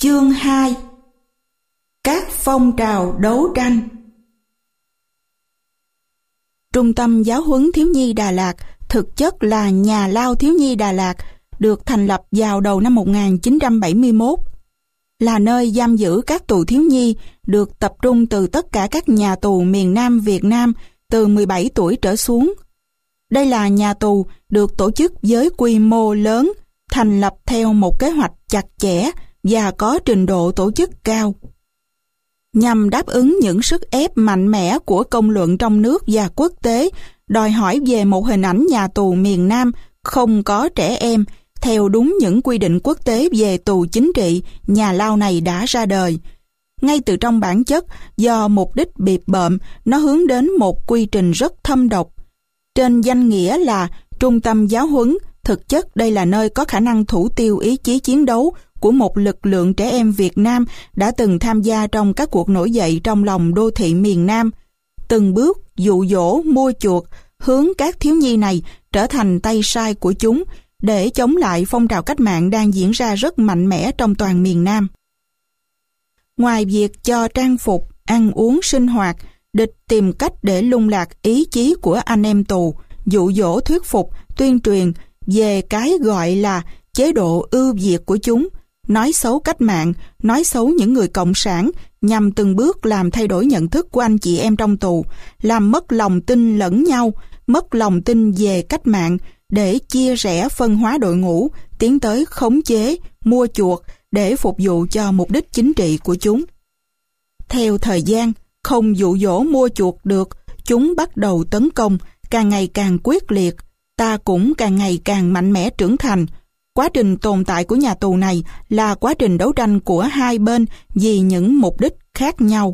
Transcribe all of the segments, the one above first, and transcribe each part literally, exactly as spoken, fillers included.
Chương hai. Các phong trào đấu tranh. Trung tâm Giáo huấn Thiếu nhi Đà Lạt, thực chất là Nhà lao Thiếu nhi Đà Lạt, được thành lập vào đầu năm một nghìn chín trăm bảy mươi mốt. Là nơi giam giữ các tù thiếu nhi được tập trung từ tất cả các nhà tù miền Nam Việt Nam từ mười bảy tuổi trở xuống. Đây là nhà tù được tổ chức với quy mô lớn, thành lập theo một kế hoạch chặt chẽ và có trình độ tổ chức cao. Nhằm đáp ứng những sức ép mạnh mẽ của công luận trong nước và quốc tế, đòi hỏi về một hình ảnh nhà tù miền Nam không có trẻ em, theo đúng những quy định quốc tế về tù chính trị, nhà lao này đã ra đời. Ngay từ trong bản chất, do mục đích bịp bợm, nó hướng đến một quy trình rất thâm độc. Trên danh nghĩa là trung tâm giáo huấn, thực chất đây là nơi có khả năng thủ tiêu ý chí chiến đấu của một lực lượng trẻ em Việt Nam đã từng tham gia trong các cuộc nổi dậy trong lòng đô thị miền Nam. Từng bước dụ dỗ, mua chuộc, hướng các thiếu nhi này trở thành tay sai của chúng để chống lại phong trào cách mạng đang diễn ra rất mạnh mẽ trong toàn miền Nam. Ngoài việc cho trang phục, ăn uống, sinh hoạt, địch tìm cách để lung lạc ý chí của anh em tù, dụ dỗ thuyết phục, tuyên truyền về cái gọi là chế độ ưu việt của chúng, nói xấu cách mạng, nói xấu những người cộng sản nhằm từng bước làm thay đổi nhận thức của anh chị em trong tù, làm mất lòng tin lẫn nhau, mất lòng tin về cách mạng để chia rẽ phân hóa đội ngũ, tiến tới khống chế, mua chuộc để phục vụ cho mục đích chính trị của chúng. Theo thời gian, không dụ dỗ mua chuộc được, chúng bắt đầu tấn công, càng ngày càng quyết liệt, ta cũng càng ngày càng mạnh mẽ trưởng thành. Quá trình tồn tại của nhà tù này là quá trình đấu tranh của hai bên vì những mục đích khác nhau.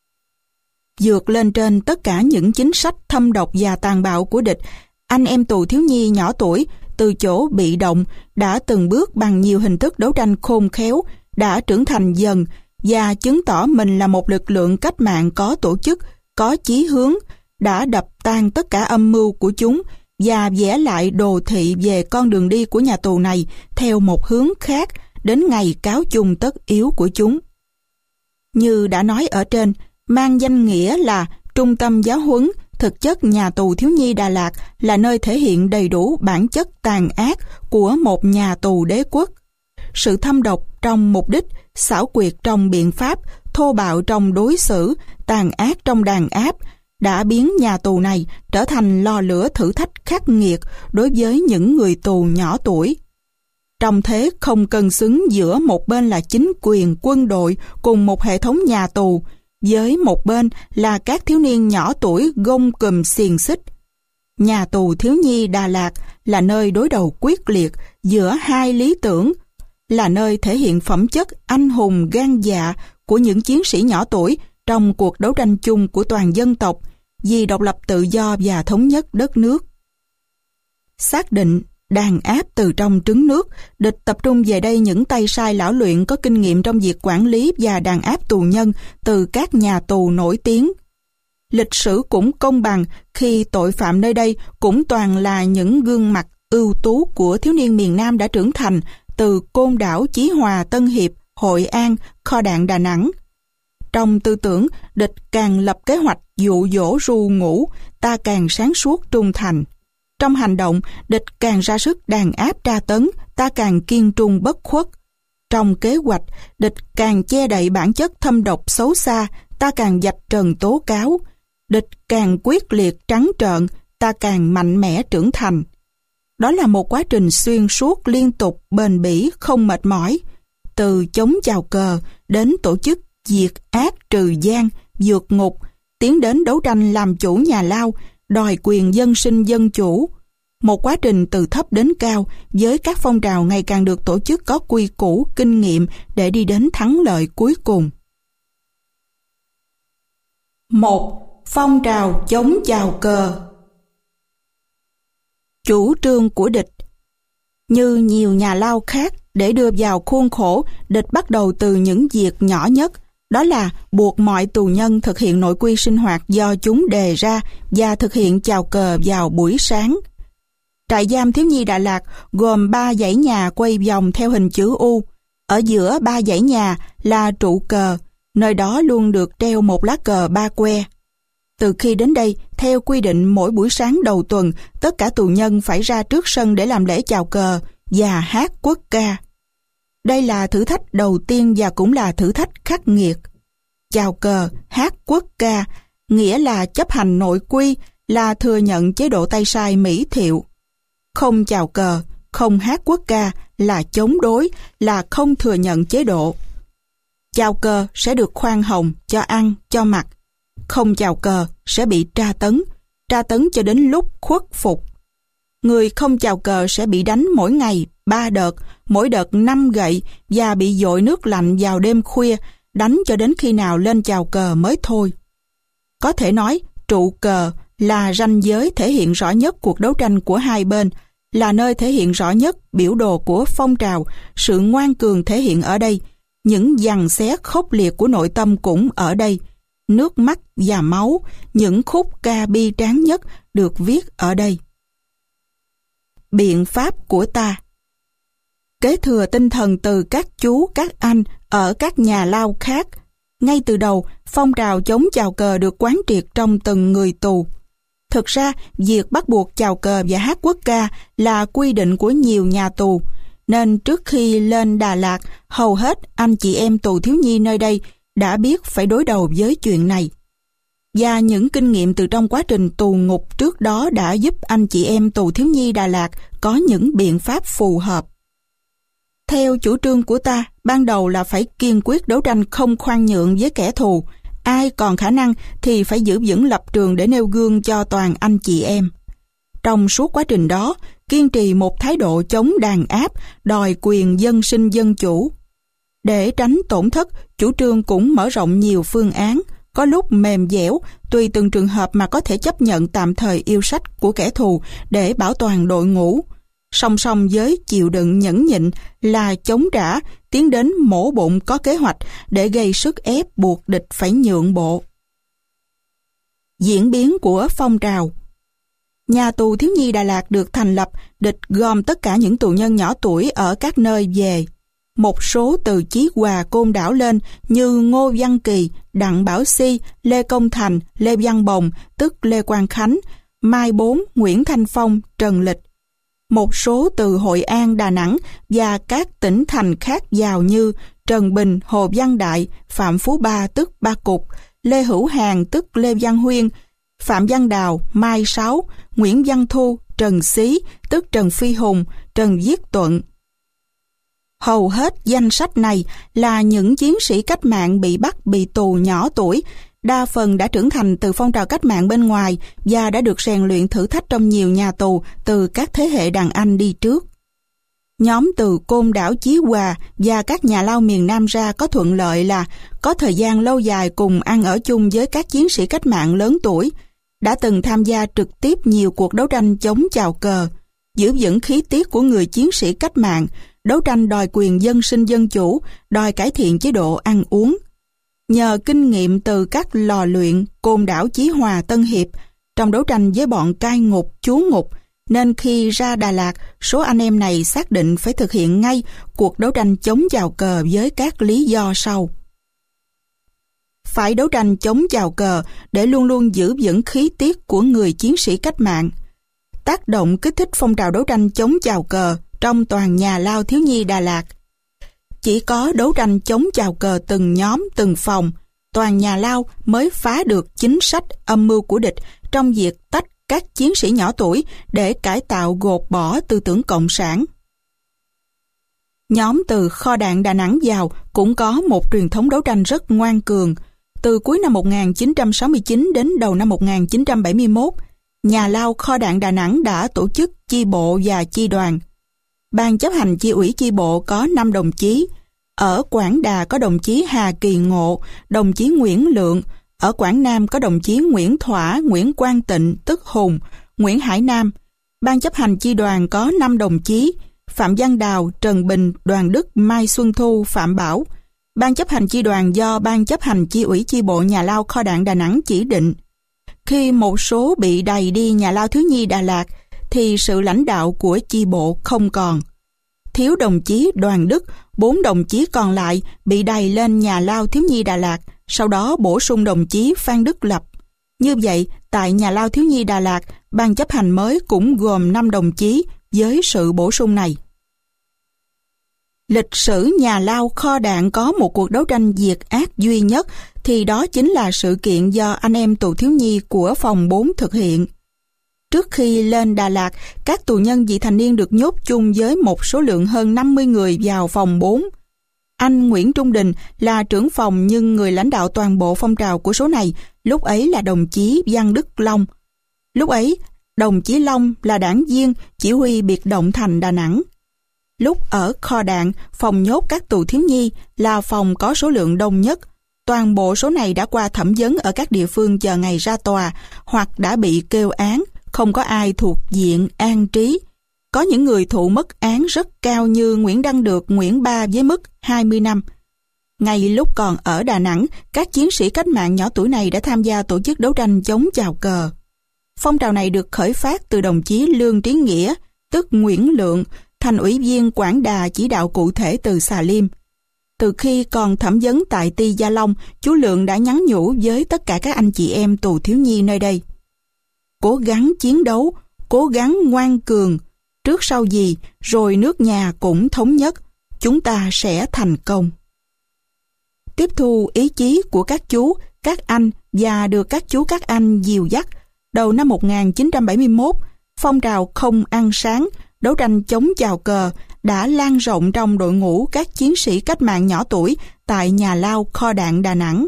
Vượt lên trên tất cả những chính sách thâm độc và tàn bạo của địch, anh em tù thiếu nhi nhỏ tuổi từ chỗ bị động đã từng bước bằng nhiều hình thức đấu tranh khôn khéo, đã trưởng thành dần và chứng tỏ mình là một lực lượng cách mạng có tổ chức, có chí hướng, đã đập tan tất cả âm mưu của chúng và vẽ lại đồ thị về con đường đi của nhà tù này theo một hướng khác đến ngày cáo chung tất yếu của chúng. Như đã nói ở trên, mang danh nghĩa là trung tâm giáo huấn, thực chất nhà tù thiếu nhi Đà Lạt là nơi thể hiện đầy đủ bản chất tàn ác của một nhà tù đế quốc. Sự thâm độc trong mục đích, xảo quyệt trong biện pháp, thô bạo trong đối xử, tàn ác trong đàn áp đã biến nhà tù này trở thành lò lửa thử thách khắc nghiệt đối với những người tù nhỏ tuổi. Trong thế không cân xứng giữa một bên là chính quyền, quân đội cùng một hệ thống nhà tù, với một bên là các thiếu niên nhỏ tuổi gông cùm xiềng xích. Nhà tù thiếu nhi Đà Lạt là nơi đối đầu quyết liệt giữa hai lý tưởng, là nơi thể hiện phẩm chất anh hùng gan dạ của những chiến sĩ nhỏ tuổi trong cuộc đấu tranh chung của toàn dân tộc vì độc lập tự do và thống nhất đất nước. Xác định đàn áp từ trong trứng nước, địch tập trung về đây những tay sai lão luyện có kinh nghiệm trong việc quản lý và đàn áp tù nhân từ các nhà tù nổi tiếng. Lịch sử cũng công bằng khi tội phạm nơi đây cũng toàn là những gương mặt ưu tú của thiếu niên miền Nam đã trưởng thành từ Côn Đảo, Chí Hòa, Tân Hiệp, Hội An, kho đạn Đà Nẵng. Trong tư tưởng, địch càng lập kế hoạch dụ dỗ ru ngủ, ta càng sáng suốt trung thành. Trong hành động, địch càng ra sức đàn áp tra tấn, ta càng kiên trung bất khuất. Trong kế hoạch, địch càng che đậy bản chất thâm độc xấu xa, ta càng vạch trần tố cáo. Địch càng quyết liệt trắng trợn, ta càng mạnh mẽ trưởng thành. Đó là một quá trình xuyên suốt, liên tục, bền bỉ, không mệt mỏi. Từ chống chào cờ đến tổ chức diệt ác trừ gian, vượt ngục, tiến đến đấu tranh làm chủ nhà lao, đòi quyền dân sinh dân chủ. Một quá trình từ thấp đến cao với các phong trào ngày càng được tổ chức có quy củ, kinh nghiệm để đi đến thắng lợi cuối cùng. một. Phong trào chống chào cờ. Chủ trương của địch. Như nhiều nhà lao khác, để đưa vào khuôn khổ, địch bắt đầu từ những việc nhỏ nhất, đó là buộc mọi tù nhân thực hiện nội quy sinh hoạt do chúng đề ra và thực hiện chào cờ vào buổi sáng. Trại giam thiếu nhi Đà Lạt gồm ba dãy nhà quay vòng theo hình chữ U. Ở giữa ba dãy nhà là trụ cờ, nơi đó luôn được treo một lá cờ ba que. Từ khi đến đây, theo quy định mỗi buổi sáng đầu tuần, tất cả tù nhân phải ra trước sân để làm lễ chào cờ và hát quốc ca. Đây là thử thách đầu tiên và cũng là thử thách khắc nghiệt. Chào cờ, hát quốc ca, nghĩa là chấp hành nội quy, là thừa nhận chế độ Tây Sai Mỹ Thiệu. Không chào cờ, không hát quốc ca là chống đối, là không thừa nhận chế độ. Chào cờ sẽ được khoan hồng, cho ăn, cho mặc. Không chào cờ sẽ bị tra tấn, tra tấn cho đến lúc khuất phục. Người không chào cờ sẽ bị đánh mỗi ngày ba đợt, mỗi đợt năm gậy và bị dội nước lạnh vào đêm khuya, đánh cho đến khi nào lên chào cờ mới thôi. Có thể nói, trụ cờ là ranh giới thể hiện rõ nhất cuộc đấu tranh của hai bên, là nơi thể hiện rõ nhất biểu đồ của phong trào. Sự ngoan cường thể hiện ở đây, những giằng xé khốc liệt của nội tâm cũng ở đây. Nước mắt và máu, những khúc ca bi tráng nhất được viết ở đây. Biện pháp của ta. Kế thừa tinh thần từ các chú, các anh ở các nhà lao khác, ngay từ đầu, phong trào chống chào cờ được quán triệt trong từng người tù. Thực ra, việc bắt buộc chào cờ và hát quốc ca là quy định của nhiều nhà tù, nên trước khi lên Đà Lạt, hầu hết anh chị em tù thiếu nhi nơi đây đã biết phải đối đầu với chuyện này. Và những kinh nghiệm từ trong quá trình tù ngục trước đó đã giúp anh chị em tù thiếu nhi Đà Lạt có những biện pháp phù hợp. Theo chủ trương của ta, ban đầu là phải kiên quyết đấu tranh không khoan nhượng với kẻ thù. Ai còn khả năng thì phải giữ vững lập trường để nêu gương cho toàn anh chị em. Trong suốt quá trình đó, kiên trì một thái độ chống đàn áp, đòi quyền dân sinh dân chủ. Để tránh tổn thất, chủ trương cũng mở rộng nhiều phương án, có lúc mềm dẻo, tùy từng trường hợp mà có thể chấp nhận tạm thời yêu sách của kẻ thù để bảo toàn đội ngũ. Song song với chịu đựng nhẫn nhịn là chống trả, tiến đến mổ bụng có kế hoạch để gây sức ép buộc địch phải nhượng bộ. Diễn biến của phong trào. Nhà tù thiếu nhi Đà Lạt được thành lập, địch gom tất cả những tù nhân nhỏ tuổi ở các nơi về. Một số từ Chí Hòa, Côn Đảo lên như Ngô Văn Kỳ, Đặng Bảo Si, Lê Công Thành, Lê Văn Bồng, tức Lê Quang Khánh, Mai Bốn, Nguyễn Thanh Phong, Trần Lịch. Một số từ Hội An, Đà Nẵng và các tỉnh thành khác vào như Trần Bình, Hồ Văn Đại, Phạm Phú Ba tức Ba Cục, Lê Hữu Hàn tức Lê Văn Huyên, Phạm Văn Đào, Mai Sáu, Nguyễn Văn Thu, Trần Xí tức Trần Phi Hùng, Trần Viết Tuận. Hầu hết danh sách này là những chiến sĩ cách mạng bị bắt bị tù nhỏ tuổi, đa phần đã trưởng thành từ phong trào cách mạng bên ngoài và đã được rèn luyện thử thách trong nhiều nhà tù từ các thế hệ đàn anh đi trước. Nhóm từ Côn Đảo, Chí Hòa và các nhà lao miền Nam ra có thuận lợi là có thời gian lâu dài cùng ăn ở chung với các chiến sĩ cách mạng lớn tuổi, đã từng tham gia trực tiếp nhiều cuộc đấu tranh chống chào cờ, giữ vững khí tiết của người chiến sĩ cách mạng, đấu tranh đòi quyền dân sinh dân chủ, đòi cải thiện chế độ ăn uống. Nhờ kinh nghiệm từ các lò luyện Côn Đảo, Chí Hòa, Tân Hiệp trong đấu tranh với bọn cai ngục, chú ngục, nên khi ra Đà Lạt, số anh em này xác định phải thực hiện ngay cuộc đấu tranh chống chào cờ với các lý do sau. Phải đấu tranh chống chào cờ để luôn luôn giữ vững khí tiết của người chiến sĩ cách mạng. Tác động kích thích phong trào đấu tranh chống chào cờ trong toàn nhà lao thiếu nhi Đà Lạt. Chỉ có đấu tranh chống chào cờ từng nhóm, từng phòng, toàn nhà lao mới phá được chính sách âm mưu của địch trong việc tách các chiến sĩ nhỏ tuổi để cải tạo gột bỏ tư tưởng cộng sản. Nhóm từ kho đạn Đà Nẵng vào cũng có một truyền thống đấu tranh rất ngoan cường. Từ cuối năm một nghìn chín trăm sáu mươi chín đến đầu năm một nghìn chín trăm bảy mươi mốt, nhà lao kho đạn Đà Nẵng đã tổ chức chi bộ và chi đoàn. Ban chấp hành chi ủy chi bộ có năm đồng chí. Ở Quảng Đà có đồng chí Hà Kỳ Ngộ, đồng chí Nguyễn Lượng. Ở Quảng Nam có đồng chí Nguyễn Thỏa, Nguyễn Quang Tịnh, tức Hùng, Nguyễn Hải Nam. Ban chấp hành chi đoàn có năm đồng chí: Phạm Văn Đào, Trần Bình, Đoàn Đức, Mai Xuân Thu, Phạm Bảo. Ban chấp hành chi đoàn do Ban chấp hành chi ủy chi bộ nhà lao kho đạn Đà Nẵng chỉ định. Khi một số bị đày đi nhà lao thiếu nhi Đà Lạt, thì sự lãnh đạo của chi bộ không còn. thiếu đồng chí Đoàn Đức, bốn đồng chí còn lại bị đày lên nhà lao thiếu nhi Đà Lạt, sau đó bổ sung đồng chí Phan Đức Lập. Như vậy, tại nhà lao thiếu nhi Đà Lạt, ban chấp hành mới cũng gồm năm đồng chí với sự bổ sung này. Lịch sử nhà lao kho đạn có một cuộc đấu tranh diệt ác duy nhất thì đó chính là sự kiện do anh em tù thiếu nhi của phòng bốn thực hiện. Trước khi lên Đà Lạt, các tù nhân vị thành niên được nhốt chung với một số lượng hơn năm mươi người vào phòng bốn. Anh Nguyễn Trung Đình là trưởng phòng nhưng người lãnh đạo toàn bộ phong trào của số này lúc ấy là đồng chí Văn Đức Long. Lúc ấy, đồng chí Long là đảng viên chỉ huy biệt động thành Đà Nẵng. Lúc ở kho đạn, phòng nhốt các tù thiếu nhi là phòng có số lượng đông nhất. Toàn bộ số này đã qua thẩm vấn ở các địa phương chờ ngày ra tòa hoặc đã bị kêu án, không có ai thuộc diện an trí. Có những người thụ mức án rất cao như Nguyễn Đăng Được, Nguyễn Ba với mức hai mươi năm. Ngay lúc còn ở Đà Nẵng, các chiến sĩ cách mạng nhỏ tuổi này đã tham gia tổ chức đấu tranh chống chào cờ. Phong trào này được khởi phát từ đồng chí Lương Trí Nghĩa, tức Nguyễn Lượng, thành ủy viên Quảng Đà chỉ đạo cụ thể từ Xà Liêm. Từ khi còn thẩm vấn tại Ty Gia Long, chú Lượng đã nhắn nhủ với tất cả các anh chị em tù thiếu nhi nơi đây. Cố gắng chiến đấu, cố gắng ngoan cường, trước sau gì, rồi nước nhà cũng thống nhất, chúng ta sẽ thành công. Tiếp thu ý chí của các chú, các anh và được các chú các anh dìu dắt, đầu năm một nghìn chín trăm bảy mươi mốt, phong trào không ăn sáng, đấu tranh chống chào cờ đã lan rộng trong đội ngũ các chiến sĩ cách mạng nhỏ tuổi tại nhà lao kho đạn Đà Nẵng.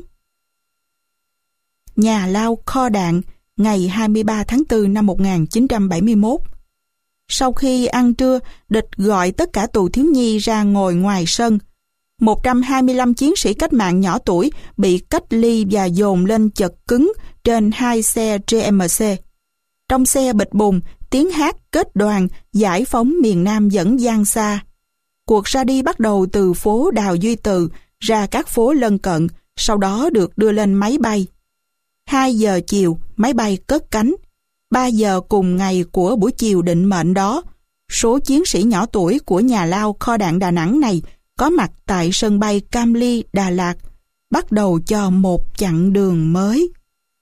Nhà lao kho đạn, ngày hai mươi ba tháng tư năm một nghìn chín trăm bảy mươi mốt. Sau khi ăn trưa, địch gọi tất cả tù thiếu nhi ra ngồi ngoài sân. một trăm hai mươi lăm chiến sĩ cách mạng nhỏ tuổi bị cách ly và dồn lên chật cứng trên hai xe G M C. Trong xe bịch bùng, tiếng hát kết đoàn giải phóng miền Nam vẫn vang xa. Cuộc ra đi bắt đầu từ phố Đào Duy Từ ra các phố lân cận, sau đó được đưa lên máy bay. hai giờ chiều, máy bay cất cánh. ba giờ cùng ngày của buổi chiều định mệnh đó, số chiến sĩ nhỏ tuổi của nhà lao kho đạn Đà Nẵng này có mặt tại sân bay Cam Ly, Đà Lạt, bắt đầu cho một chặng đường mới.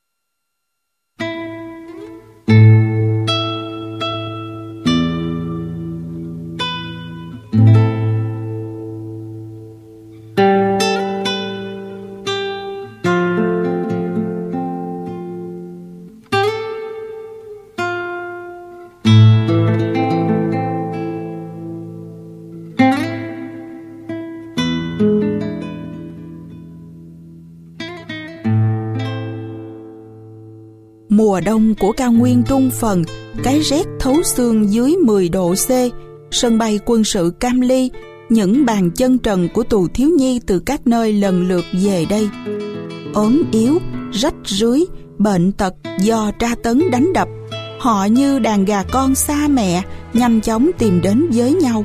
Mùa đông của cao nguyên Trung Phần, cái rét thấu xương dưới mười độ C, sân bay quân sự Cam Ly, những bàn chân trần của tù thiếu nhi từ các nơi lần lượt về đây. Ốm yếu, rách rưới, bệnh tật do tra tấn đánh đập, họ như đàn gà con xa mẹ, nhanh chóng tìm đến với nhau.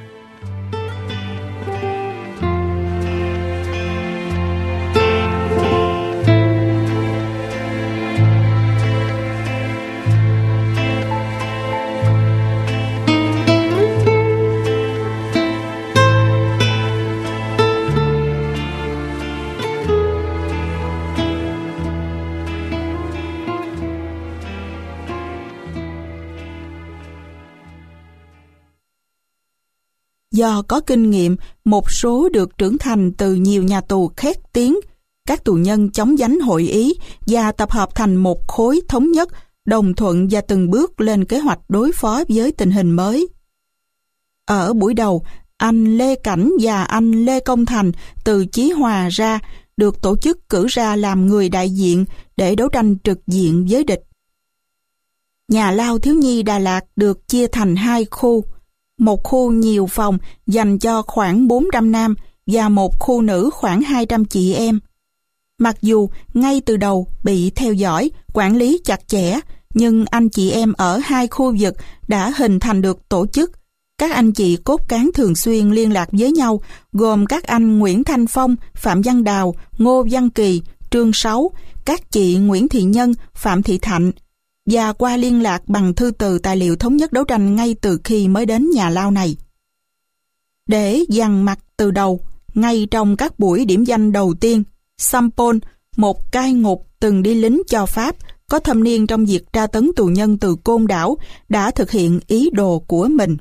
Do có kinh nghiệm, một số được trưởng thành từ nhiều nhà tù khét tiếng, các tù nhân chống giánh hội ý và tập hợp thành một khối thống nhất, đồng thuận và từng bước lên kế hoạch đối phó với tình hình mới. Ở buổi đầu, anh Lê Cảnh và anh Lê Công Thành từ Chí Hòa ra được tổ chức cử ra làm người đại diện để đấu tranh trực diện với địch. Nhà lao thiếu nhi Đà Lạt được chia thành hai khu. Một khu nhiều phòng dành cho khoảng bốn trăm nam và một khu nữ khoảng hai trăm chị em. Mặc dù ngay từ đầu bị theo dõi, quản lý chặt chẽ, nhưng anh chị em ở hai khu vực đã hình thành được tổ chức. Các anh chị cốt cán thường xuyên liên lạc với nhau, gồm các anh Nguyễn Thanh Phong, Phạm Văn Đào, Ngô Văn Kỳ, Trương Sáu, các chị Nguyễn Thị Nhân, Phạm Thị Thạnh, và qua liên lạc bằng thư từ tài liệu thống nhất đấu tranh ngay từ khi mới đến nhà lao này. Để dằn mặt từ đầu, ngay trong các buổi điểm danh đầu tiên, Sampol, một cai ngục từng đi lính cho Pháp, có thâm niên trong việc tra tấn tù nhân từ Côn Đảo, đã thực hiện ý đồ của mình.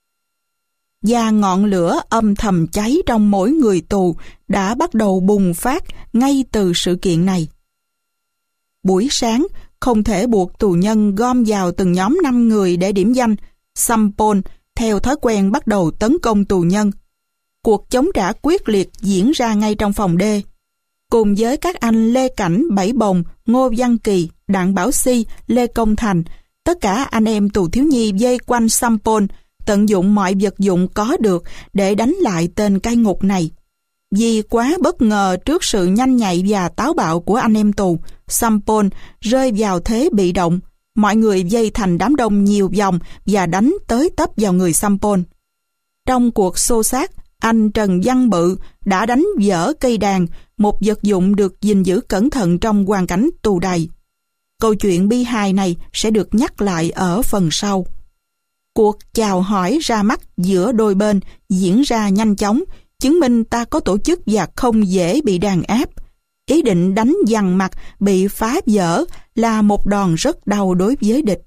Và ngọn lửa âm thầm cháy trong mỗi người tù đã bắt đầu bùng phát ngay từ sự kiện này. Buổi sáng, không thể buộc tù nhân gom vào từng nhóm năm người để điểm danh. Sampol theo thói quen bắt đầu tấn công tù nhân. Cuộc chống trả quyết liệt diễn ra ngay trong phòng D. Cùng với các anh Lê Cảnh, Bảy Bồng, Ngô Văn Kỳ, Đặng Bảo Si, Lê Công Thành, tất cả anh em tù thiếu nhi vây quanh Sampol, tận dụng mọi vật dụng có được để đánh lại tên cai ngục này. Vì quá bất ngờ trước sự nhanh nhạy và táo bạo của anh em tù, Sampol rơi vào thế bị động. Mọi người vây thành đám đông nhiều vòng và đánh tới tấp vào người Sampol. Trong cuộc xô xát, anh Trần Văn Bự đã đánh vỡ cây đàn, một vật dụng được gìn giữ cẩn thận trong hoàn cảnh tù đầy. Câu chuyện bi hài này sẽ được nhắc lại ở phần sau. Cuộc chào hỏi ra mắt giữa đôi bên diễn ra nhanh chóng, chứng minh ta có tổ chức và không dễ bị đàn áp. Ý định đánh dằn mặt bị phá vỡ là một đòn rất đau đối với địch.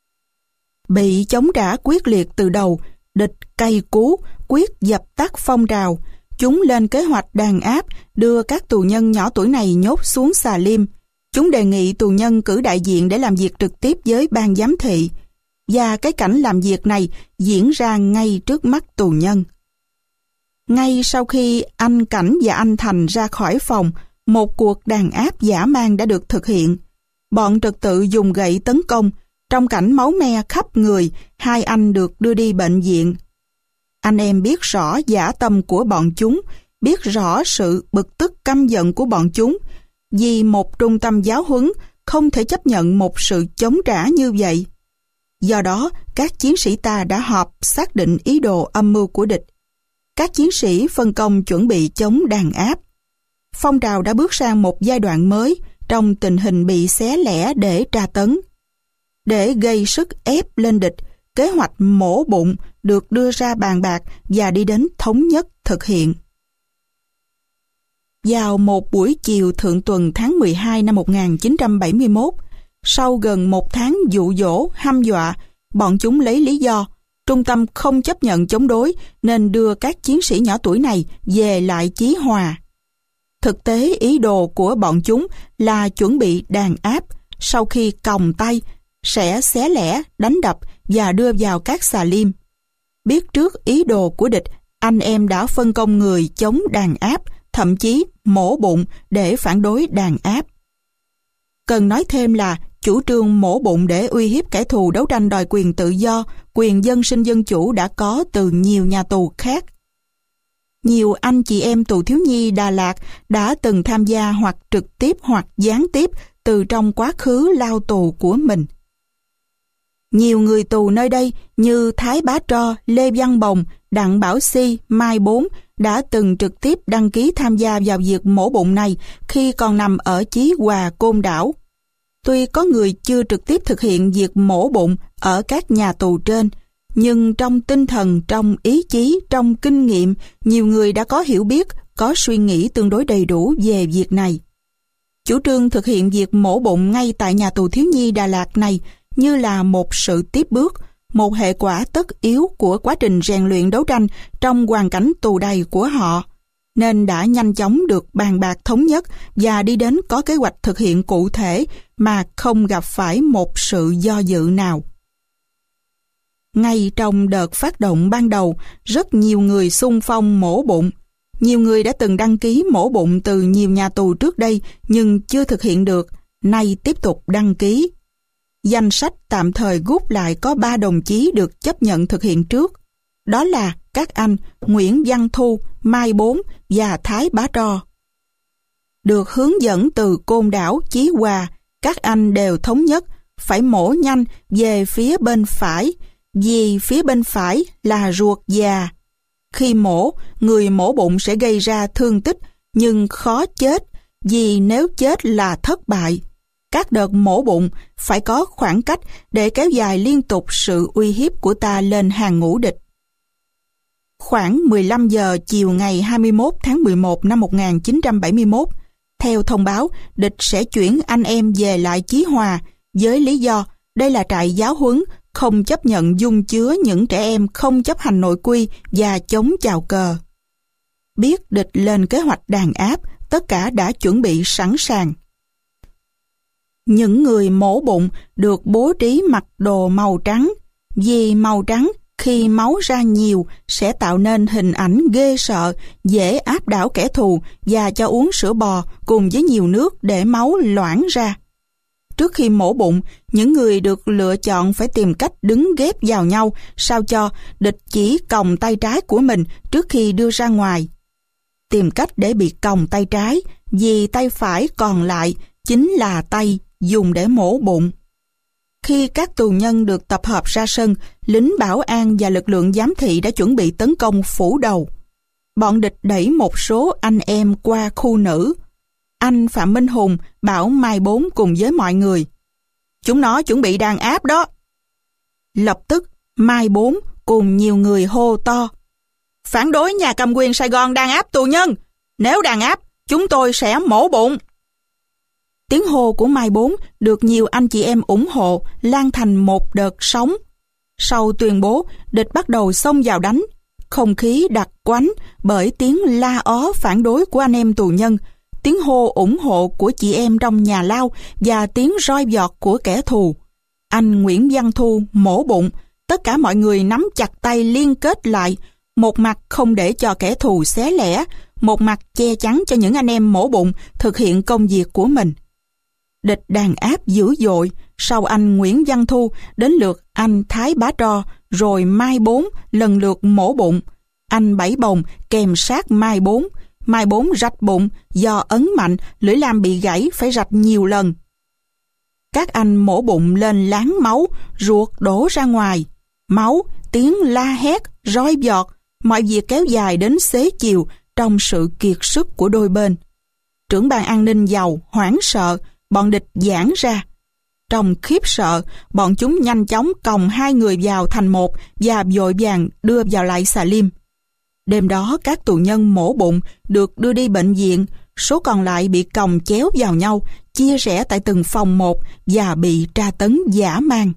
Bị chống trả quyết liệt từ đầu, địch cay cú, quyết dập tắt phong trào. Chúng lên kế hoạch đàn áp, đưa các tù nhân nhỏ tuổi này nhốt xuống xà lim. Chúng đề nghị tù nhân cử đại diện để làm việc trực tiếp với ban giám thị. Và cái cảnh làm việc này diễn ra ngay trước mắt tù nhân. Ngay sau khi anh Cảnh và anh Thành ra khỏi phòng, một cuộc đàn áp dã man đã được thực hiện. Bọn trật tự dùng gậy tấn công, trong cảnh máu me khắp người, hai anh được đưa đi bệnh viện. Anh em biết rõ dã tâm của bọn chúng, biết rõ sự bực tức căm giận của bọn chúng, vì một trung tâm giáo huấn không thể chấp nhận một sự chống trả như vậy. Do đó, các chiến sĩ ta đã họp xác định ý đồ âm mưu của địch. Các chiến sĩ phân công chuẩn bị chống đàn áp. Phong trào đã bước sang một giai đoạn mới trong tình hình bị xé lẻ để tra tấn. Để gây sức ép lên địch, kế hoạch mổ bụng được đưa ra bàn bạc và đi đến thống nhất thực hiện. Vào một buổi chiều thượng tuần tháng mười hai năm một nghìn chín trăm bảy mươi mốt, sau gần một tháng dụ dỗ, hăm dọa, bọn chúng lấy lý do trung tâm không chấp nhận chống đối nên đưa các chiến sĩ nhỏ tuổi này về lại Chí Hòa. Thực tế ý đồ của bọn chúng là chuẩn bị đàn áp, sau khi còng tay, sẽ xé lẻ, đánh đập và đưa vào các xà lim. Biết trước ý đồ của địch, anh em đã phân công người chống đàn áp, thậm chí mổ bụng để phản đối đàn áp. Cần nói thêm là chủ trương mổ bụng để uy hiếp kẻ thù đấu tranh đòi quyền tự do, quyền dân sinh dân chủ đã có từ nhiều nhà tù khác. Nhiều anh chị em tù thiếu nhi Đà Lạt đã từng tham gia hoặc trực tiếp hoặc gián tiếp từ trong quá khứ lao tù của mình. Nhiều người tù nơi đây như Thái Bá Tro, Lê Văn Bồng, Đặng Bảo Si, Mai Bốn đã từng trực tiếp đăng ký tham gia vào việc mổ bụng này khi còn nằm ở Chí Hòa, Côn Đảo. Tuy có người chưa trực tiếp thực hiện việc mổ bụng ở các nhà tù trên, nhưng trong tinh thần, trong ý chí, trong kinh nghiệm, nhiều người đã có hiểu biết, có suy nghĩ tương đối đầy đủ về việc này. Chủ trương thực hiện việc mổ bụng ngay tại nhà tù thiếu nhi Đà Lạt này như là một sự tiếp bước, một hệ quả tất yếu của quá trình rèn luyện đấu tranh trong hoàn cảnh tù đầy của họ, nên đã nhanh chóng được bàn bạc thống nhất và đi đến có kế hoạch thực hiện cụ thể mà không gặp phải một sự do dự nào. Ngay trong đợt phát động ban đầu, rất nhiều người xung phong mổ bụng. Nhiều người đã từng đăng ký mổ bụng từ nhiều nhà tù trước đây nhưng chưa thực hiện được, nay tiếp tục đăng ký. Danh sách tạm thời gút lại có ba đồng chí được chấp nhận thực hiện trước. Đó là các anh Nguyễn Văn Thu, Mai Bốn và Thái Bá Tro. Được hướng dẫn từ Côn Đảo, Chí Hòa, các anh đều thống nhất phải mổ nhanh về phía bên phải, vì phía bên phải là ruột già. Khi mổ, người mổ bụng sẽ gây ra thương tích nhưng khó chết, vì nếu chết là thất bại. Các đợt mổ bụng phải có khoảng cách để kéo dài liên tục sự uy hiếp của ta lên hàng ngũ địch. Khoảng mười lăm giờ chiều ngày hai mươi mốt tháng mười một năm một nghìn chín trăm bảy mươi mốt, theo thông báo, địch sẽ chuyển anh em về lại Chí Hòa với lý do đây là trại giáo huấn không chấp nhận dung chứa những trẻ em không chấp hành nội quy và chống chào cờ. Biết địch lên kế hoạch đàn áp, tất cả đã chuẩn bị sẵn sàng. Những người mổ bụng được bố trí mặc đồ màu trắng, vì màu trắng khi máu ra nhiều sẽ tạo nên hình ảnh ghê sợ, dễ áp đảo kẻ thù và cho uống sữa bò cùng với nhiều nước để máu loãng ra. Trước khi mổ bụng, những người được lựa chọn phải tìm cách đứng ghép vào nhau sao cho địch chỉ còng tay trái của mình trước khi đưa ra ngoài. Tìm cách để bị còng tay trái vì tay phải còn lại chính là tay dùng để mổ bụng. Khi các tù nhân được tập hợp ra sân, lính bảo an và lực lượng giám thị đã chuẩn bị tấn công phủ đầu. Bọn địch đẩy một số anh em qua khu nữ. Anh Phạm Minh Hùng bảo Mai Bốn cùng với mọi người: "Chúng nó chuẩn bị đàn áp đó." Lập tức Mai Bốn cùng nhiều người hô to: "Phản đối nhà cầm quyền Sài Gòn đàn áp tù nhân! Nếu đàn áp, chúng tôi sẽ mổ bụng!" Tiếng hô của Mai Bốn được nhiều anh chị em ủng hộ, lan thành một đợt sóng. Sau tuyên bố, địch bắt đầu xông vào đánh. Không khí đặc quánh bởi tiếng la ó phản đối của anh em tù nhân, tiếng hô ủng hộ của chị em trong nhà lao và tiếng roi vọt của kẻ thù. Anh Nguyễn Văn Thu mổ bụng, tất cả mọi người nắm chặt tay liên kết lại, một mặt không để cho kẻ thù xé lẻ, một mặt che chắn cho những anh em mổ bụng thực hiện công việc của mình. Địch đàn áp dữ dội, sau anh Nguyễn Văn Thu đến lượt anh Thái Bá Tro, rồi Mai Bốn lần lượt mổ bụng. Anh Bảy Bồng kèm sát Mai Bốn, Mai Bốn rạch bụng, do ấn mạnh, lưỡi lam bị gãy phải rạch nhiều lần. Các anh mổ bụng lên láng máu, ruột đổ ra ngoài. Máu, tiếng la hét, roi vọt, mọi việc kéo dài đến xế chiều trong sự kiệt sức của đôi bên. Trưởng ban an ninh giàu, hoảng sợ, bọn địch giãn ra. Trong khiếp sợ, bọn chúng nhanh chóng còng hai người vào thành một và vội vàng đưa vào lại xà lim. Đêm đó các tù nhân mổ bụng được đưa đi bệnh viện, số còn lại bị còng chéo vào nhau, chia rẽ tại từng phòng một và bị tra tấn dã man.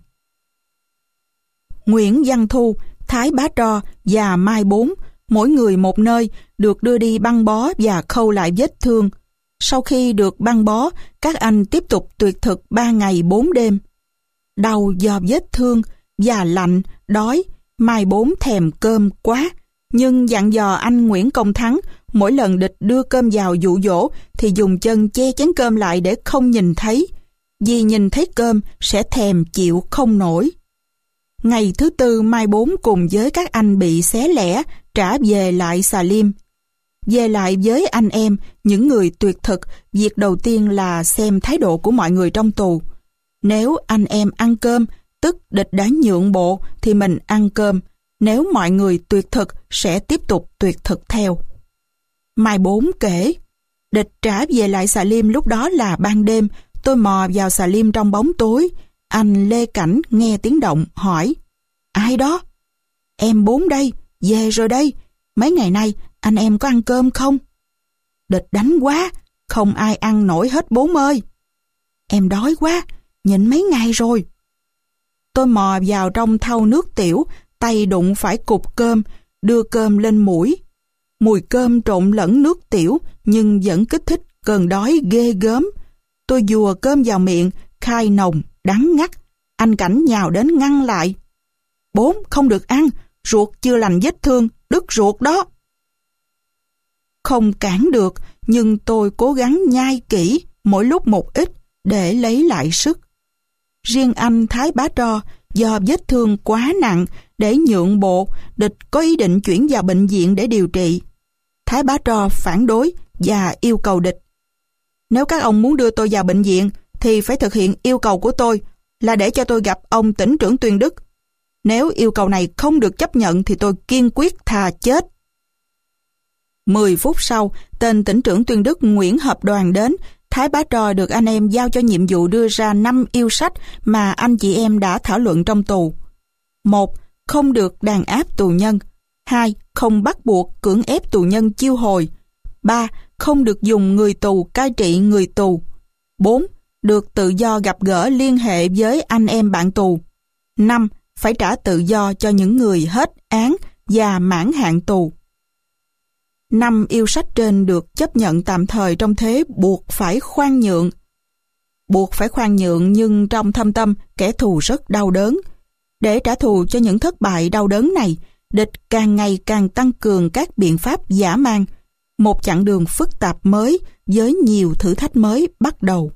Nguyễn Văn Thu, Thái Bá Tro và Mai Bốn, mỗi người một nơi, được đưa đi băng bó và khâu lại vết thương. Sau khi được băng bó, các anh tiếp tục tuyệt thực ba ngày bốn đêm. Đau do vết thương và lạnh, đói, Mai Bốn thèm cơm quá, nhưng dặn dò anh Nguyễn Công Thắng mỗi lần địch đưa cơm vào dụ dỗ thì dùng chân che chén cơm lại để không nhìn thấy, vì nhìn thấy cơm sẽ thèm chịu không nổi. Ngày thứ tư, Mai Bốn cùng với các anh bị xé lẻ trả về lại xà lim. Về lại với anh em, những người tuyệt thực, việc đầu tiên là xem thái độ của mọi người trong tù. Nếu anh em ăn cơm, tức địch đã nhượng bộ thì mình ăn cơm. Nếu mọi người tuyệt thực sẽ tiếp tục tuyệt thực theo. Mai Bốn kể: "Địch trả về lại xà lim lúc đó là ban đêm, tôi mò vào xà lim trong bóng tối. Anh Lê Cảnh nghe tiếng động hỏi: Ai đó? Em Bốn đây, về rồi đây. Mấy ngày nay anh em có ăn cơm không? Địch đánh quá, không ai ăn nổi hết Bốn ơi. Em đói quá, nhịn mấy ngày rồi. Tôi mò vào trong thau nước tiểu, tay đụng phải cục cơm, đưa cơm lên mũi. Mùi cơm trộn lẫn nước tiểu nhưng vẫn kích thích cơn đói ghê gớm. Tôi dùa cơm vào miệng, khai nồng, đắng ngắt. Anh Cảnh nhào đến ngăn lại. Bốn, không được ăn, ruột chưa lành vết thương, đứt ruột đó. Không cản được, nhưng tôi cố gắng nhai kỹ, mỗi lúc một ít, để lấy lại sức. Riêng anh Thái Bá Tro, do vết thương quá nặng, để nhượng bộ, địch có ý định chuyển vào bệnh viện để điều trị. Thái Bá Tro phản đối và yêu cầu địch: Nếu các ông muốn đưa tôi vào bệnh viện, thì phải thực hiện yêu cầu của tôi, là để cho tôi gặp ông tỉnh trưởng Tuyên Đức. Nếu yêu cầu này không được chấp nhận thì tôi kiên quyết thà chết. Mười phút sau, tên tỉnh trưởng Tuyên Đức Nguyễn Hợp Đoàn đến. Thái Bá Tro được anh em giao cho nhiệm vụ đưa ra năm yêu sách mà anh chị em đã thảo luận trong tù. Một, không được đàn áp tù nhân. hai. Không bắt buộc cưỡng ép tù nhân chiêu hồi. ba. Không được dùng người tù cai trị người tù. bốn. Được tự do gặp gỡ liên hệ với anh em bạn tù. năm. Phải trả tự do cho những người hết án và mãn hạn tù. Năm yêu sách trên được chấp nhận tạm thời trong thế buộc phải khoan nhượng. Buộc phải khoan nhượng nhưng trong thâm tâm kẻ thù rất đau đớn. Để trả thù cho những thất bại đau đớn này, địch càng ngày càng tăng cường các biện pháp dã man. Một chặng đường phức tạp mới với nhiều thử thách mới bắt đầu.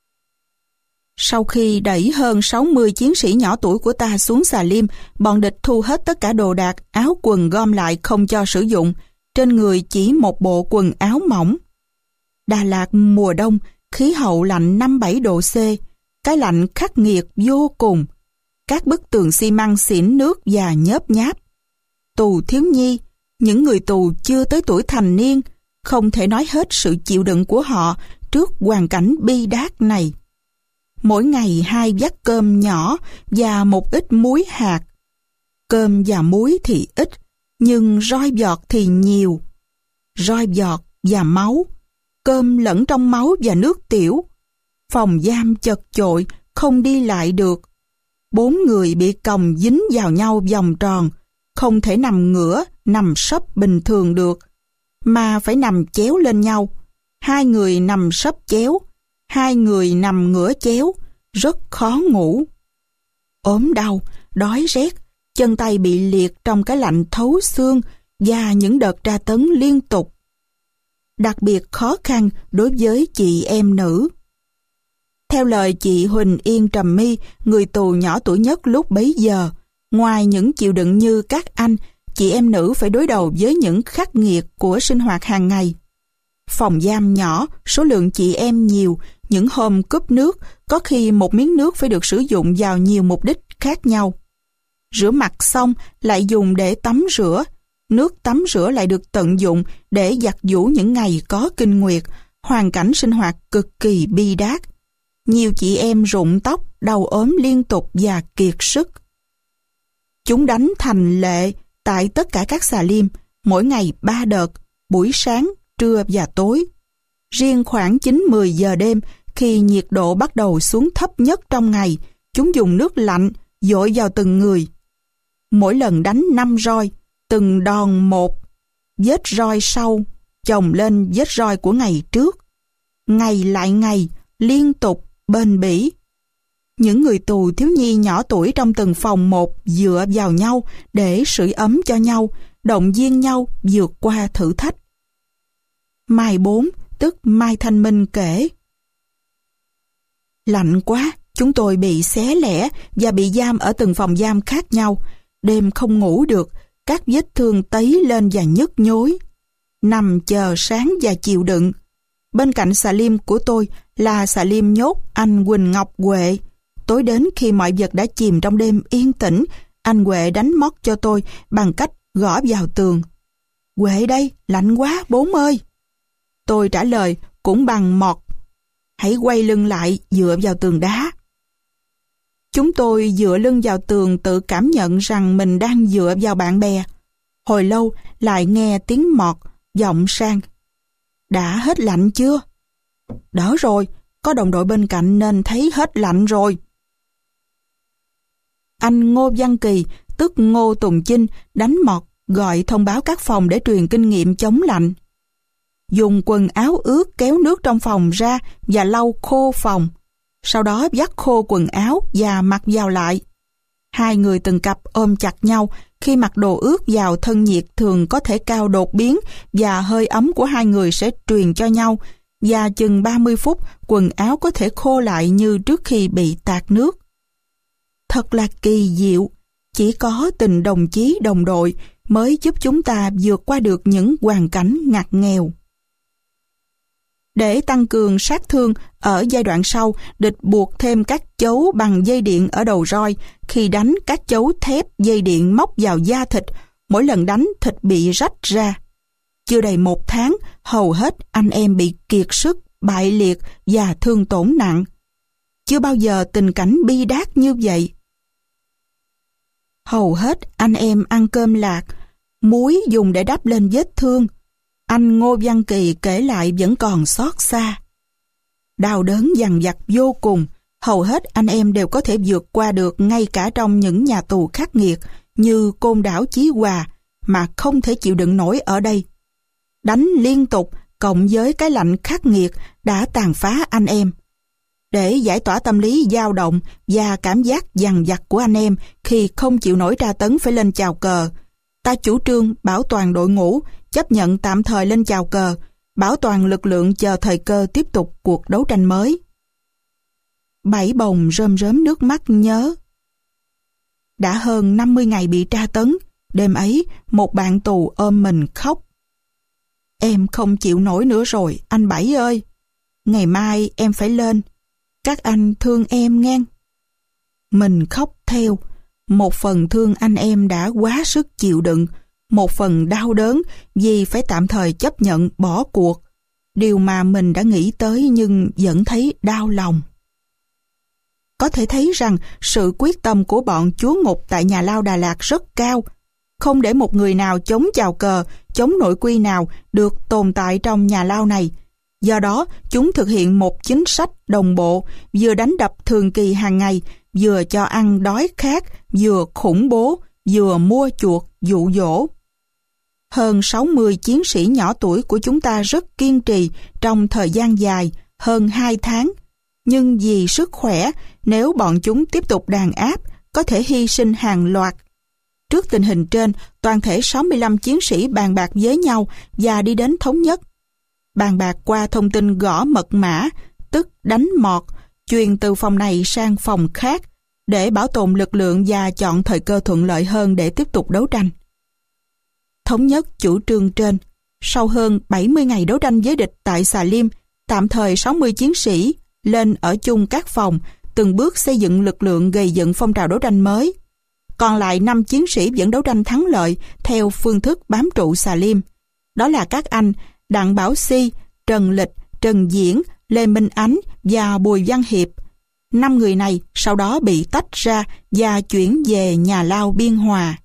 Sau khi đẩy hơn sáu mươi chiến sĩ nhỏ tuổi của ta xuống xà lim, bọn địch thu hết tất cả đồ đạc, áo quần gom lại không cho sử dụng. Trên người chỉ một bộ quần áo mỏng. Đà Lạt mùa đông, khí hậu lạnh năm bảy độ C, cái lạnh khắc nghiệt vô cùng. Các bức tường xi măng xỉn nước và nhớp nháp. Tù thiếu nhi, những người tù chưa tới tuổi thành niên, không thể nói hết sự chịu đựng của họ trước hoàn cảnh bi đát này. Mỗi ngày hai vắt cơm nhỏ và một ít muối hạt. Cơm và muối thì ít, nhưng roi vọt thì nhiều. Roi vọt và máu, cơm lẫn trong máu và nước tiểu. Phòng giam chật chội, không đi lại được. Bốn người bị còng dính vào nhau vòng tròn, không thể nằm ngửa, nằm sấp bình thường được, mà phải nằm chéo lên nhau. Hai người nằm sấp chéo, hai người nằm ngửa chéo, rất khó ngủ. Ốm đau, đói rét, chân tay bị liệt trong cái lạnh thấu xương và những đợt tra tấn liên tục. Đặc biệt khó khăn đối với chị em nữ. Theo lời chị Huỳnh Yên Trầm My, người tù nhỏ tuổi nhất lúc bấy giờ, ngoài những chịu đựng như các anh, chị em nữ phải đối đầu với những khắc nghiệt của sinh hoạt hàng ngày. Phòng giam nhỏ, số lượng chị em nhiều, những hôm cúp nước, có khi một miếng nước phải được sử dụng vào nhiều mục đích khác nhau. Rửa mặt xong lại dùng để tắm rửa, nước tắm rửa lại được tận dụng để giặt giũ những ngày có kinh nguyệt, hoàn cảnh sinh hoạt cực kỳ bi đát. Nhiều chị em rụng tóc, đầu ốm liên tục và kiệt sức. Chúng đánh thành lệ tại tất cả các xà lim, mỗi ngày ba đợt, buổi sáng, trưa và tối. Riêng khoảng chín mười giờ đêm, khi nhiệt độ bắt đầu xuống thấp nhất trong ngày, chúng dùng nước lạnh dội vào từng người. Mỗi lần đánh năm roi, từng đòn một, vết roi sau chồng lên vết roi của ngày trước. Ngày lại ngày, liên tục, bền bỉ. Những người tù thiếu nhi nhỏ tuổi trong từng phòng một dựa vào nhau để sưởi ấm cho nhau, động viên nhau vượt qua thử thách. Mai Bốn, tức Mai Thanh Minh kể: lạnh quá, chúng tôi bị xé lẻ và bị giam ở từng phòng giam khác nhau. Đêm không ngủ được, các vết thương tấy lên và nhức nhối. Nằm chờ sáng và chịu đựng. Bên cạnh xà lim của tôi là xà lim nhốt anh Quỳnh Ngọc Huệ. Tối đến khi mọi vật đã chìm trong đêm yên tĩnh, anh Huệ đánh mót cho tôi bằng cách gõ vào tường. Huệ đây, lạnh quá Bốn ơi. Tôi trả lời cũng bằng mọt. Hãy quay lưng lại dựa vào tường đá. Chúng tôi dựa lưng vào tường tự cảm nhận rằng mình đang dựa vào bạn bè. Hồi lâu lại nghe tiếng mọt vọng sang. Đã hết lạnh chưa? Đỡ rồi, có đồng đội bên cạnh nên thấy hết lạnh rồi. Anh Ngô Văn Kỳ, tức Ngô Tùng Chinh, đánh mọt gọi thông báo các phòng để truyền kinh nghiệm chống lạnh. Dùng quần áo ướt kéo nước trong phòng ra và lau khô phòng. Sau đó vắt khô quần áo và mặc vào lại. Hai người từng cặp ôm chặt nhau, khi mặc đồ ướt vào thân nhiệt thường có thể cao đột biến và hơi ấm của hai người sẽ truyền cho nhau, và chừng ba mươi phút quần áo có thể khô lại như trước khi bị tạt nước. Thật là kỳ diệu, chỉ có tình đồng chí đồng đội mới giúp chúng ta vượt qua được những hoàn cảnh ngặt nghèo. Để tăng cường sát thương, ở giai đoạn sau, địch buộc thêm các chấu bằng dây điện ở đầu roi. Khi đánh, các chấu thép dây điện móc vào da thịt, mỗi lần đánh thịt bị rách ra. Chưa đầy một tháng, hầu hết anh em bị kiệt sức, bại liệt và thương tổn nặng. Chưa bao giờ tình cảnh bi đát như vậy. Hầu hết anh em ăn cơm lạc, muối dùng để đắp lên vết thương. Anh Ngô Văn Kỳ kể lại vẫn còn xót xa. Đau đớn dằn vặt vô cùng, hầu hết anh em đều có thể vượt qua được ngay cả trong những nhà tù khắc nghiệt như Côn Đảo Chí Hòa, mà không thể chịu đựng nổi ở đây. Đánh liên tục cộng với cái lạnh khắc nghiệt đã tàn phá anh em. Để giải tỏa tâm lý dao động và cảm giác dằn vặt của anh em khi không chịu nổi tra tấn phải lên chào cờ, ta chủ trương bảo toàn đội ngũ, chấp nhận tạm thời lên chào cờ, bảo toàn lực lượng chờ thời cơ tiếp tục cuộc đấu tranh mới. Bảy Bồng rơm rớm nước mắt nhớ. Đã hơn năm mươi ngày bị tra tấn, đêm ấy một bạn tù ôm mình khóc. Em không chịu nổi nữa rồi, anh Bảy ơi. Ngày mai em phải lên. Các anh thương em ngang. Mình khóc theo. Một phần thương anh em đã quá sức chịu đựng, một phần đau đớn vì phải tạm thời chấp nhận bỏ cuộc. Điều mà mình đã nghĩ tới nhưng vẫn thấy đau lòng. Có thể thấy rằng sự quyết tâm của bọn chúa ngục tại nhà lao Đà Lạt rất cao. Không để một người nào chống chào cờ, chống nội quy nào được tồn tại trong nhà lao này. Do đó, chúng thực hiện một chính sách đồng bộ, vừa đánh đập thường kỳ hàng ngày, vừa cho ăn đói khát, vừa khủng bố, vừa mua chuộc, dụ dỗ. Hơn sáu mươi chiến sĩ nhỏ tuổi của chúng ta rất kiên trì trong thời gian dài, hơn hai tháng. Nhưng vì sức khỏe, nếu bọn chúng tiếp tục đàn áp, có thể hy sinh hàng loạt. Trước tình hình trên, toàn thể sáu mươi lăm chiến sĩ bàn bạc với nhau và đi đến thống nhất. Bàn bạc qua thông tin gõ mật mã, tức đánh mọt, truyền từ phòng này sang phòng khác, để bảo tồn lực lượng và chọn thời cơ thuận lợi hơn để tiếp tục đấu tranh. Thống nhất chủ trương trên, sau hơn bảy mươi ngày đấu tranh với địch tại Xà Liêm, tạm thời sáu mươi chiến sĩ lên ở chung các phòng, từng bước xây dựng lực lượng gây dựng phong trào đấu tranh mới. Còn lại năm chiến sĩ vẫn đấu tranh thắng lợi theo phương thức bám trụ Xà Liêm. Đó là các anh Đặng Bảo Si, Trần Lịch, Trần Diễn, Lê Minh Ánh và Bùi Văn Hiệp. Năm người này sau đó bị tách ra và chuyển về nhà lao Biên Hòa.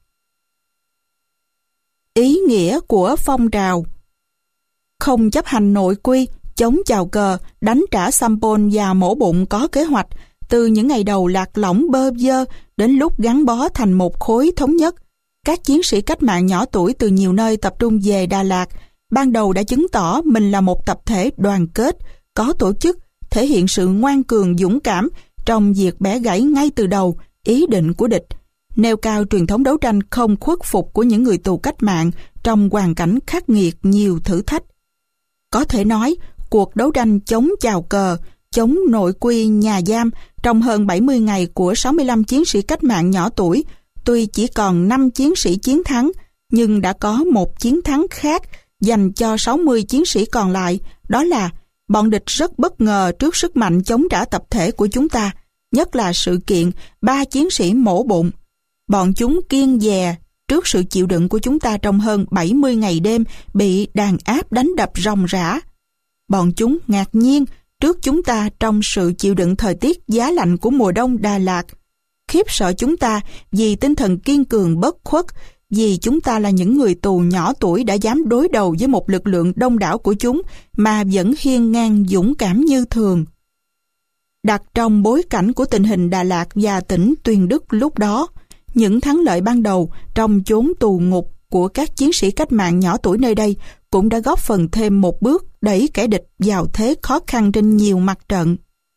Ý nghĩa của phong trào: không chấp hành nội quy, chống chào cờ, đánh trả Sampol và mổ bụng có kế hoạch, từ những ngày đầu lạc lõng bơ vơ đến lúc gắn bó thành một khối thống nhất. Các chiến sĩ cách mạng nhỏ tuổi từ nhiều nơi tập trung về Đà Lạt, ban đầu đã chứng tỏ mình là một tập thể đoàn kết, có tổ chức, thể hiện sự ngoan cường dũng cảm trong việc bẻ gãy ngay từ đầu ý định của địch, nêu cao truyền thống đấu tranh không khuất phục của những người tù cách mạng trong hoàn cảnh khắc nghiệt nhiều thử thách. Có thể nói, cuộc đấu tranh chống chào cờ, chống nội quy nhà giam trong hơn bảy mươi ngày của sáu mươi lăm chiến sĩ cách mạng nhỏ tuổi, tuy chỉ còn năm chiến sĩ chiến thắng, nhưng đã có một chiến thắng khác dành cho sáu mươi chiến sĩ còn lại, đó là bọn địch rất bất ngờ trước sức mạnh chống trả tập thể của chúng ta, nhất là sự kiện ba chiến sĩ mổ bụng. Bọn chúng kiêng dè trước sự chịu đựng của chúng ta trong hơn bảy mươi ngày đêm bị đàn áp đánh đập ròng rã. Bọn chúng ngạc nhiên trước chúng ta trong sự chịu đựng thời tiết giá lạnh của mùa đông Đà Lạt. Khiếp sợ chúng ta vì tinh thần kiên cường bất khuất, vì chúng ta là những người tù nhỏ tuổi đã dám đối đầu với một lực lượng đông đảo của chúng mà vẫn hiên ngang dũng cảm như thường. Đặt trong bối cảnh của tình hình Đà Lạt và tỉnh Tuyền Đức lúc đó, những thắng lợi ban đầu trong chốn tù ngục của các chiến sĩ cách mạng nhỏ tuổi nơi đây cũng đã góp phần thêm một bước đẩy kẻ địch vào thế khó khăn trên nhiều mặt trận.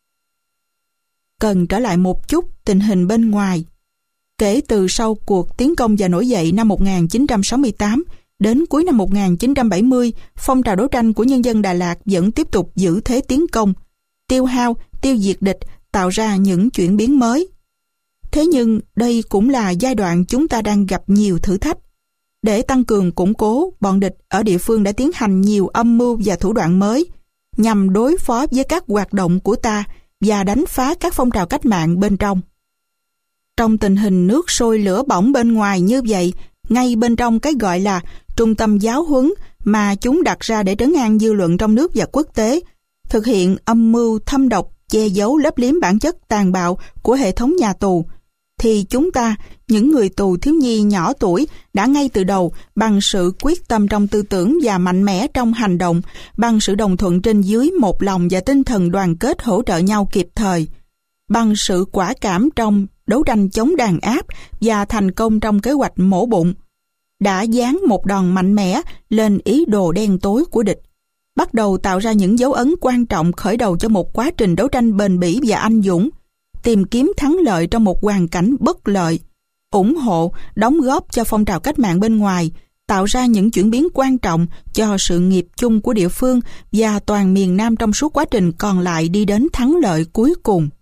Cần trở lại một chút tình hình bên ngoài. Kể từ sau cuộc tiến công và nổi dậy năm một nghìn chín trăm sáu mươi tám đến cuối năm một nghìn chín trăm bảy mươi, phong trào đấu tranh của nhân dân Đà Lạt vẫn tiếp tục giữ thế tiến công, tiêu hao, tiêu diệt địch, tạo ra những chuyển biến mới. Thế nhưng đây cũng là giai đoạn chúng ta đang gặp nhiều thử thách. Để tăng cường củng cố, bọn địch ở địa phương đã tiến hành nhiều âm mưu và thủ đoạn mới nhằm đối phó với các hoạt động của ta và đánh phá các phong trào cách mạng bên trong. Trong tình hình nước sôi lửa bỏng bên ngoài như vậy, ngay bên trong cái gọi là trung tâm giáo huấn mà chúng đặt ra để trấn an dư luận trong nước và quốc tế, thực hiện âm mưu thâm độc che giấu lấp liếm bản chất tàn bạo của hệ thống nhà tù, thì chúng ta, những người tù thiếu nhi nhỏ tuổi, đã ngay từ đầu bằng sự quyết tâm trong tư tưởng và mạnh mẽ trong hành động, bằng sự đồng thuận trên dưới một lòng và tinh thần đoàn kết hỗ trợ nhau kịp thời, bằng sự quả cảm trong đấu tranh chống đàn áp và thành công trong kế hoạch mổ bụng, đã giáng một đòn mạnh mẽ lên ý đồ đen tối của địch, bắt đầu tạo ra những dấu ấn quan trọng khởi đầu cho một quá trình đấu tranh bền bỉ và anh dũng, tìm kiếm thắng lợi trong một hoàn cảnh bất lợi, ủng hộ, đóng góp cho phong trào cách mạng bên ngoài, tạo ra những chuyển biến quan trọng cho sự nghiệp chung của địa phương và toàn miền Nam trong suốt quá trình còn lại đi đến thắng lợi cuối cùng.